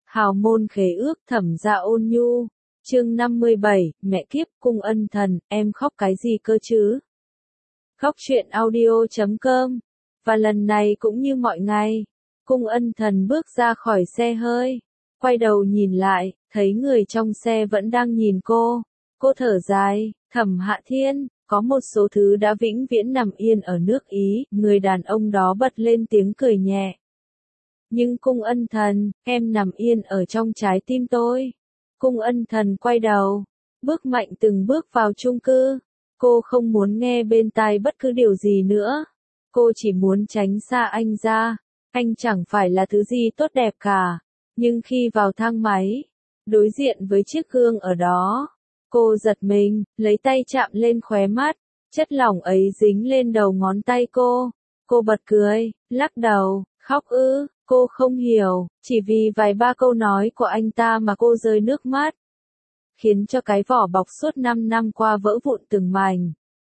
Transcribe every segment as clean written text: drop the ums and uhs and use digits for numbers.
Hào môn khế ước Thẩm Gia Ôn Nhu. Chương 57, mẹ kiếp cung ân thần, em khóc cái gì cơ chứ? Khóc chuyện audio.com. Và lần này cũng như mọi ngày, cung ân thần bước ra khỏi xe hơi, quay đầu nhìn lại, thấy người trong xe vẫn đang nhìn cô. Cô thở dài, Thẩm Hạ Thiên, có một số thứ đã vĩnh viễn nằm yên ở nước Ý, người đàn ông đó bật lên tiếng cười nhẹ. Nhưng cung ân thần, em nằm yên ở trong trái tim tôi. Cung ân thần quay đầu, bước mạnh từng bước vào chung cư. Cô không muốn nghe bên tai bất cứ điều gì nữa. Cô chỉ muốn tránh xa anh ra. Anh chẳng phải là thứ gì tốt đẹp cả. Nhưng khi vào thang máy, đối diện với chiếc gương ở đó, cô giật mình, lấy tay chạm lên khóe mắt. Chất lỏng ấy dính lên đầu ngón tay cô. Cô bật cười, lắc đầu, khóc ư. Cô không hiểu, chỉ vì vài ba câu nói của anh ta mà cô rơi nước mắt. Khiến cho cái vỏ bọc suốt 5 năm qua vỡ vụn từng mảnh.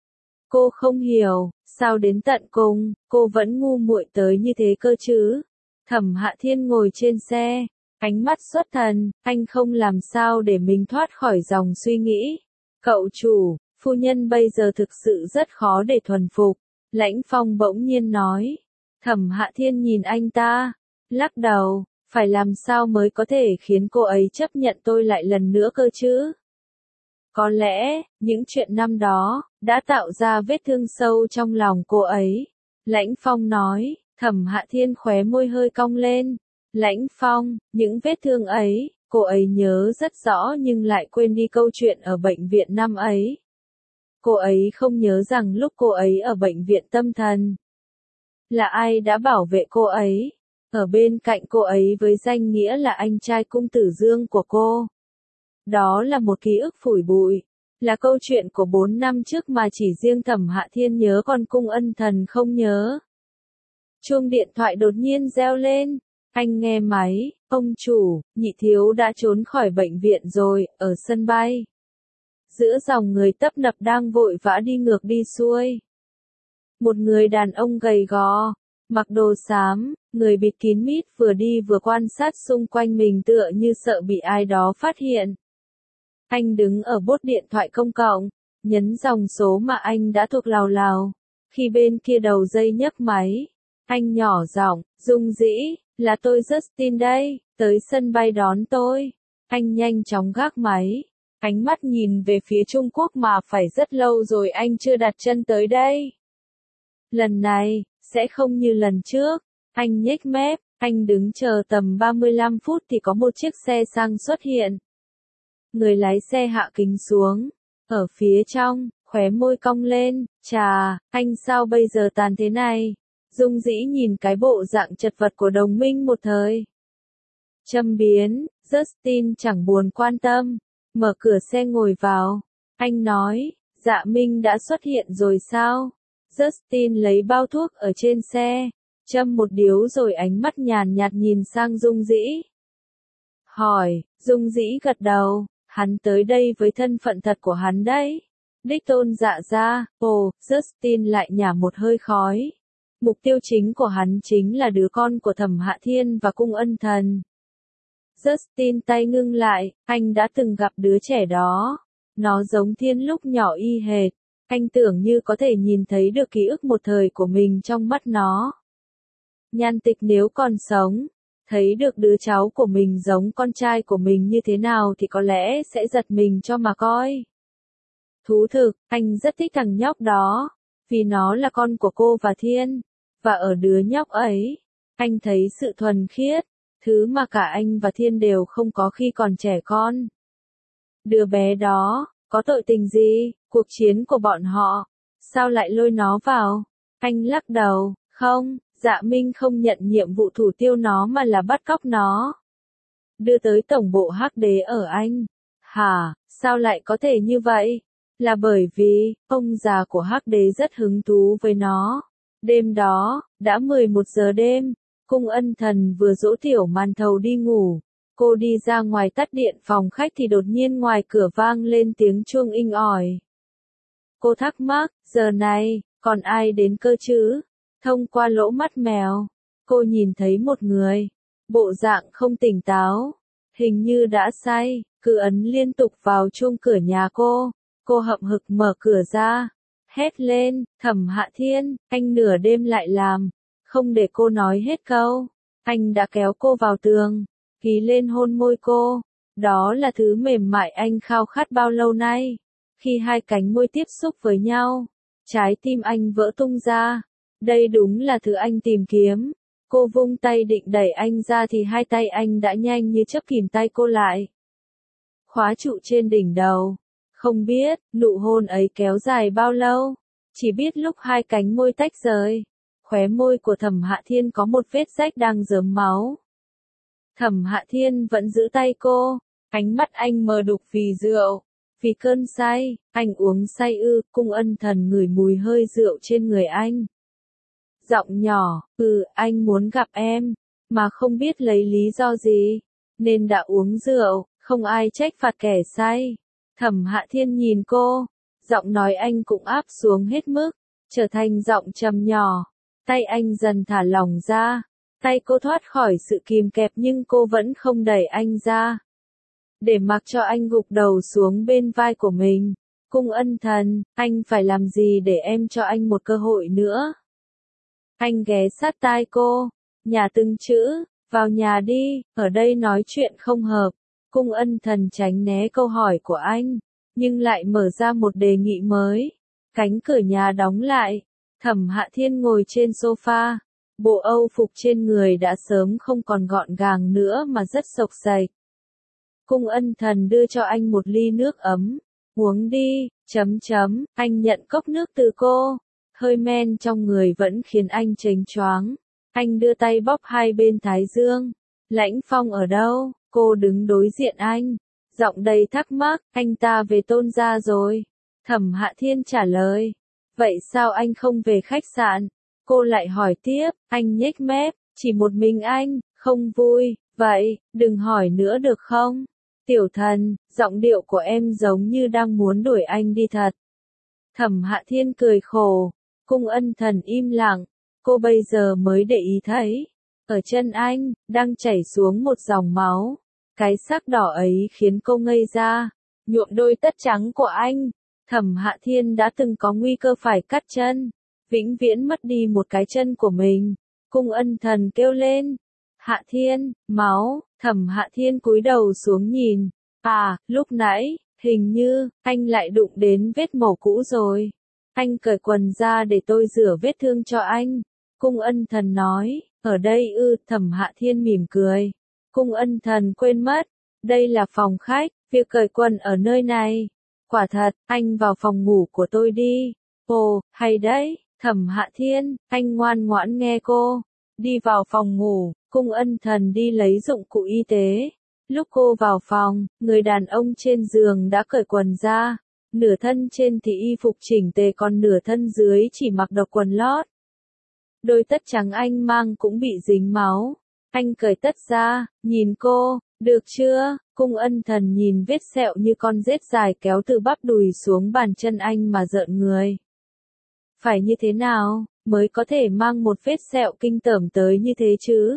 Cô không hiểu, sao đến tận cùng, cô vẫn ngu muội tới như thế cơ chứ. Thẩm Hạ Thiên ngồi trên xe, ánh mắt xuất thần, anh không làm sao để mình thoát khỏi dòng suy nghĩ. Cậu chủ, phu nhân bây giờ thực sự rất khó để thuần phục. Lãnh Phong bỗng nhiên nói. Thẩm Hạ Thiên nhìn anh ta, lắc đầu, phải làm sao mới có thể khiến cô ấy chấp nhận tôi lại lần nữa cơ chứ? Có lẽ, những chuyện năm đó, đã tạo ra vết thương sâu trong lòng cô ấy. Lãnh Phong nói, Thẩm Hạ Thiên khóe môi hơi cong lên. Lãnh Phong, những vết thương ấy, cô ấy nhớ rất rõ nhưng lại quên đi câu chuyện ở bệnh viện năm ấy. Cô ấy không nhớ rằng lúc cô ấy ở bệnh viện tâm thần, là ai đã bảo vệ cô ấy, ở bên cạnh cô ấy với danh nghĩa là anh trai cung tử Dương của cô. Đó là một ký ức phủi bụi, là câu chuyện của 4 năm trước mà chỉ riêng Thẩm Hạ Thiên nhớ còn cung ân thần không nhớ. Chuông điện thoại đột nhiên reo lên, anh nghe máy, ông chủ, nhị thiếu đã trốn khỏi bệnh viện rồi, ở sân bay. Giữa dòng người tấp nập đang vội vã đi ngược đi xuôi. Một người đàn ông gầy gò, mặc đồ xám, người bịt kín mít vừa đi vừa quan sát xung quanh mình tựa như sợ bị ai đó phát hiện. Anh đứng ở bốt điện thoại công cộng, nhấn dòng số mà anh đã thuộc lào lào. Khi bên kia đầu dây nhấc máy, anh nhỏ giọng, Dung Dĩ, là tôi Justin đây, tới sân bay đón tôi. Anh nhanh chóng gác máy, ánh mắt nhìn về phía Trung Quốc mà phải rất lâu rồi anh chưa đặt chân tới đây. Lần này, sẽ không như lần trước. Anh nhếch mép, anh đứng chờ tầm 35 phút thì có một chiếc xe sang xuất hiện. Người lái xe hạ kính xuống. Ở phía trong, khóe môi cong lên, chà, anh sao bây giờ tàn thế này? Dung Dĩ nhìn cái bộ dạng chật vật của đồng minh một thời. Châm biếm, Justin chẳng buồn quan tâm. Mở cửa xe ngồi vào. Anh nói, Dạ Minh đã xuất hiện rồi sao? Justin lấy bao thuốc ở trên xe, châm một điếu rồi ánh mắt nhàn nhạt nhìn sang Dung Dĩ. Hỏi, Dung Dĩ gật đầu, hắn tới đây với thân phận thật của hắn đấy. Đích Tôn Dạ ra, ồ, Justin lại nhả một hơi khói. Mục tiêu chính của hắn chính là đứa con của Thẩm Hạ Thiên và cung ân thần. Justin tay ngưng lại, anh đã từng gặp đứa trẻ đó. Nó giống Thiên lúc nhỏ y hệt. Anh tưởng như có thể nhìn thấy được ký ức một thời của mình trong mắt nó. Nhan Tịch nếu còn sống, thấy được đứa cháu của mình giống con trai của mình như thế nào thì có lẽ sẽ giật mình cho mà coi. Thú thực, anh rất thích thằng nhóc đó, vì nó là con của cô và Thiên. Và ở đứa nhóc ấy, anh thấy sự thuần khiết, thứ mà cả anh và Thiên đều không có khi còn trẻ con. Đứa bé đó, có tội tình gì, cuộc chiến của bọn họ, sao lại lôi nó vào? Anh lắc đầu, không, Dạ Minh không nhận nhiệm vụ thủ tiêu nó mà là bắt cóc nó. Đưa tới tổng bộ Hắc Đế ở Anh. Hả, sao lại có thể như vậy? Là bởi vì, ông già của Hắc Đế rất hứng thú với nó. Đêm đó, đã 11 giờ đêm, cung ân thần vừa dỗ tiểu màn thầu đi ngủ. Cô đi ra ngoài tắt điện phòng khách thì đột nhiên ngoài cửa vang lên tiếng chuông inh ỏi. Cô thắc mắc, giờ này, còn ai đến cơ chứ? Thông qua lỗ mắt mèo, cô nhìn thấy một người, bộ dạng không tỉnh táo, hình như đã say, cứ ấn liên tục vào chuông cửa nhà cô. Cô hậm hực mở cửa ra, hét lên, Thẩm Hạ Thiên, anh nửa đêm lại làm. Không để cô nói hết câu, anh đã kéo cô vào tường, ký lên hôn môi cô. Đó là thứ mềm mại anh khao khát bao lâu nay. Khi hai cánh môi tiếp xúc với nhau, trái tim anh vỡ tung ra. Đây đúng là thứ anh tìm kiếm. Cô vung tay định đẩy anh ra thì hai tay anh đã nhanh như chớp kìm tay cô lại, khóa trụ trên đỉnh đầu. Không biết, nụ hôn ấy kéo dài bao lâu. Chỉ biết lúc hai cánh môi tách rời, khóe môi của Thẩm Hạ Thiên có một vết rách đang rớm máu. Thẩm Hạ Thiên vẫn giữ tay cô, ánh mắt anh mờ đục vì rượu, vì cơn say, anh uống say ư. Cung Ân Thần ngửi mùi hơi rượu trên người anh. Giọng nhỏ, anh muốn gặp em, mà không biết lấy lý do gì, nên đã uống rượu, không ai trách phạt kẻ say. Thẩm Hạ Thiên nhìn cô, giọng nói anh cũng áp xuống hết mức, trở thành giọng trầm nhỏ. Tay anh dần thả lỏng ra, tay cô thoát khỏi sự kìm kẹp nhưng cô vẫn không đẩy anh ra, để mặc cho anh gục đầu xuống bên vai của mình. Cung Ân Thần, anh phải làm gì để em cho anh một cơ hội nữa? Anh ghé sát tai cô, nhả từng chữ, vào nhà đi, ở đây nói chuyện không hợp. Cung Ân Thần tránh né câu hỏi của anh, nhưng lại mở ra một đề nghị mới. Cánh cửa nhà đóng lại, Thẩm Hạ Thiên ngồi trên sofa, bộ âu phục trên người đã sớm không còn gọn gàng nữa mà rất xộc xệch. Cung Ân Thần đưa cho anh một ly nước ấm, uống đi, anh nhận cốc nước từ cô. Hơi men trong người vẫn khiến anh chênh choáng. Anh đưa tay bóp hai bên thái dương. Lãnh Phong ở đâu? Cô đứng đối diện anh, giọng đầy thắc mắc. Anh ta về Tôn gia rồi. Thẩm Hạ Thiên trả lời. Vậy sao anh không về khách sạn? Cô lại hỏi tiếp. Anh nhếch mép. Chỉ một mình anh, không vui. Vậy, đừng hỏi nữa được không? Tiểu Thần, giọng điệu của em giống như đang muốn đuổi anh đi thật. Thẩm Hạ Thiên cười khổ. Cung Ân Thần im lặng, cô bây giờ mới để ý thấy, ở chân anh, đang chảy xuống một dòng máu. Cái sắc đỏ ấy khiến cô ngây ra, nhuộm đôi tất trắng của anh. Thẩm Hạ Thiên đã từng có nguy cơ phải cắt chân, vĩnh viễn mất đi một cái chân của mình. Cung Ân Thần kêu lên, Hạ Thiên, máu. Thẩm Hạ Thiên cúi đầu xuống nhìn, lúc nãy, hình như, anh lại đụng đến vết mổ cũ rồi. Anh cởi quần ra để tôi rửa vết thương cho anh. Cung Ân Thần nói, ở đây ư? Thẩm Hạ Thiên mỉm cười. Cung Ân Thần quên mất, đây là phòng khách, việc cởi quần ở nơi này. Quả thật, anh vào phòng ngủ của tôi đi. Ồ, hay đấy, Thẩm Hạ Thiên, anh ngoan ngoãn nghe cô. Đi vào phòng ngủ, Cung Ân Thần đi lấy dụng cụ y tế. Lúc cô vào phòng, người đàn ông trên giường đã cởi quần ra. Nửa thân trên thì y phục chỉnh tề còn nửa thân dưới chỉ mặc độc quần lót. Đôi tất trắng anh mang cũng bị dính máu. Anh cởi tất ra, nhìn cô, được chưa? Cung Ân Thần nhìn vết sẹo như con rết dài kéo từ bắp đùi xuống bàn chân anh mà rợn người. Phải như thế nào, mới có thể mang một vết sẹo kinh tởm tới như thế chứ?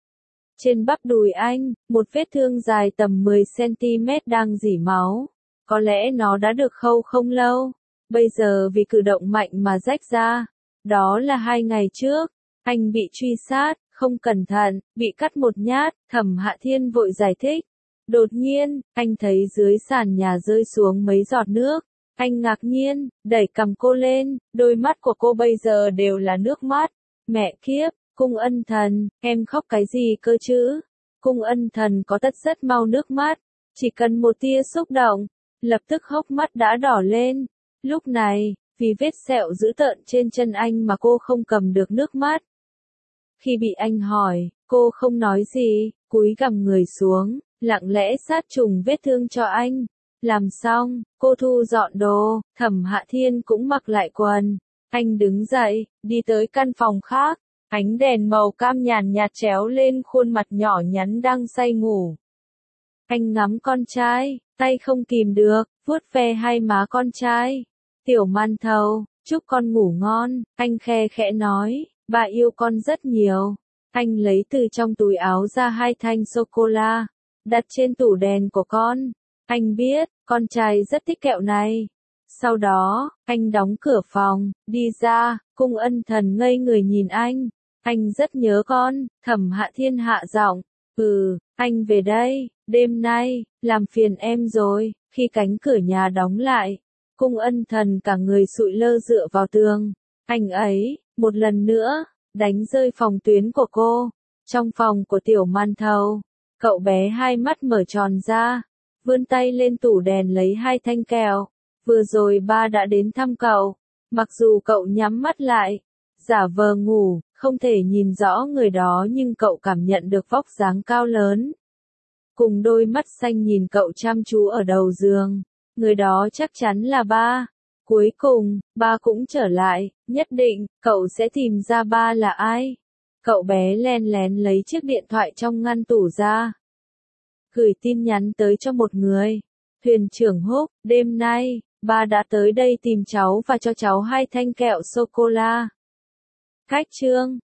Trên bắp đùi anh, một vết thương dài tầm 10 cm đang rỉ máu. Có lẽ nó đã được khâu không lâu, bây giờ vì cử động mạnh mà rách ra. Đó là 2 ngày trước, anh bị truy sát, không cẩn thận, bị cắt một nhát. Thẩm Hạ Thiên vội giải thích. Đột nhiên, anh thấy dưới sàn nhà rơi xuống mấy giọt nước. Anh ngạc nhiên, đẩy cằm cô lên, đôi mắt của cô bây giờ đều là nước mắt. Mẹ kiếp, Cung Ân Thần, em khóc cái gì cơ chứ? Cung Ân Thần có tất rất mau nước mắt, chỉ cần một tia xúc động, lập tức hốc mắt đã đỏ lên. Lúc này, vì vết sẹo dữ tợn trên chân anh mà cô không cầm được nước mắt. Khi bị anh hỏi, cô không nói gì, cúi gằm người xuống, lặng lẽ sát trùng vết thương cho anh. Làm xong, cô thu dọn đồ, Thẩm Hạ Thiên cũng mặc lại quần. Anh đứng dậy, đi tới căn phòng khác. Ánh đèn màu cam nhàn nhạt chéo lên khuôn mặt nhỏ nhắn đang say ngủ. Anh ngắm con trai, tay không kìm được, vuốt ve hai má con trai. Tiểu Man Thầu, chúc con ngủ ngon, anh khe khẽ nói, bà yêu con rất nhiều. Anh lấy từ trong túi áo ra 2 thanh sô-cô-la, đặt trên tủ đèn của con. Anh biết, con trai rất thích kẹo này. Sau đó, anh đóng cửa phòng, đi ra, Cung Ân Thần ngây người nhìn anh. Anh rất nhớ con, Thẩm Hạ Thiên hạ giọng. Anh về đây, đêm nay, làm phiền em rồi. Khi cánh cửa nhà đóng lại, Cung Ân Thần cả người sụi lơ dựa vào tường. Anh ấy, một lần nữa, đánh rơi phòng tuyến của cô. Trong phòng của Tiểu Man Thầu, cậu bé hai mắt mở tròn ra, vươn tay lên tủ đèn lấy hai thanh kẹo. Vừa rồi ba đã đến thăm cậu, mặc dù cậu nhắm mắt lại, giả vờ ngủ, không thể nhìn rõ người đó nhưng cậu cảm nhận được vóc dáng cao lớn. Cùng đôi mắt xanh nhìn cậu chăm chú ở đầu giường, người đó chắc chắn là ba. Cuối cùng, ba cũng trở lại, nhất định, cậu sẽ tìm ra ba là ai. Cậu bé len lén lấy chiếc điện thoại trong ngăn tủ ra. Gửi tin nhắn tới cho một người. Thuyền trưởng Húc, đêm nay, ba đã tới đây tìm cháu và cho cháu hai thanh kẹo sô-cô-la. Khách trương.